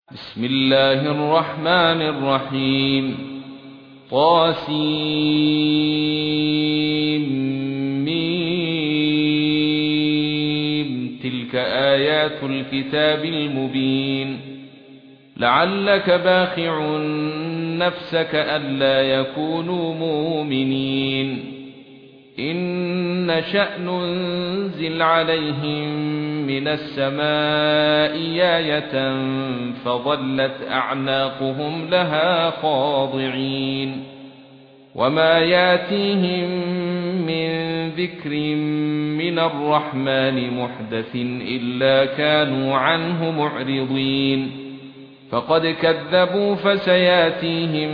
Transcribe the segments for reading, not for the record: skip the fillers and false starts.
بسم الله الرحمن الرحيم طاسيم تلك آيات الكتاب المبين لعلك باخع نفسك ألا يكونوا مؤمنين إن نشأ ننزل عليهم من السماء آية فظلت أعناقهم لها خاضعين وما ياتيهم من ذكر من الرحمن محدث إلا كانوا عنه معرضين فقد كذبوا فسياتيهم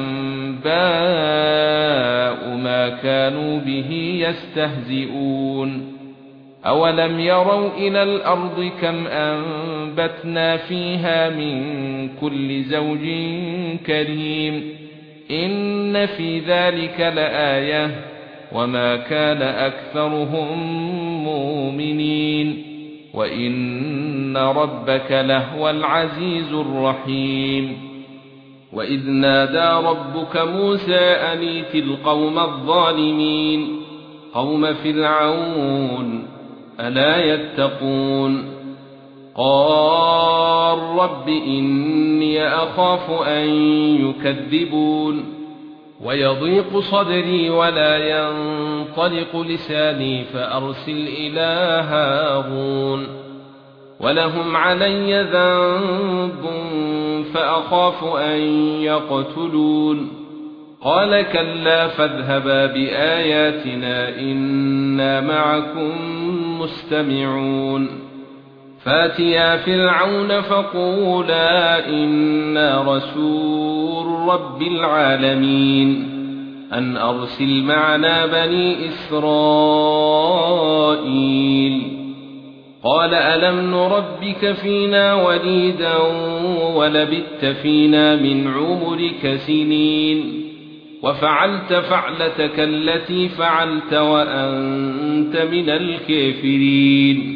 أنباء ما كانوا به يستهزئون أولم يروا إلى الأرض كم أنبتنا فيها من كل زوج كريم إن في ذلك لآية وما كان أكثرهم مؤمنين وإن ربك لهو العزيز الرحيم وإذ نادى ربك موسى أن ائت القوم الظالمين قوم فرعون ألا يتقون قال رب إني أخاف أن يكذبون ويضيق صدري ولا ينطلق لساني فأرسل إلى هارون ولهم علي ذنب فأخاف أن يقتلون قال كلا فاذهبا بآياتنا إنا معكم مستمعون فاتيا فرعون فقولا إنا رسول رب العالمين أن أرسل معنا بني إسرائيل قال ألم نربك فينا وليدا ولبثت فينا من عمرك سنين وفعلت فعلتك التي فعلت وأنت من الكافرين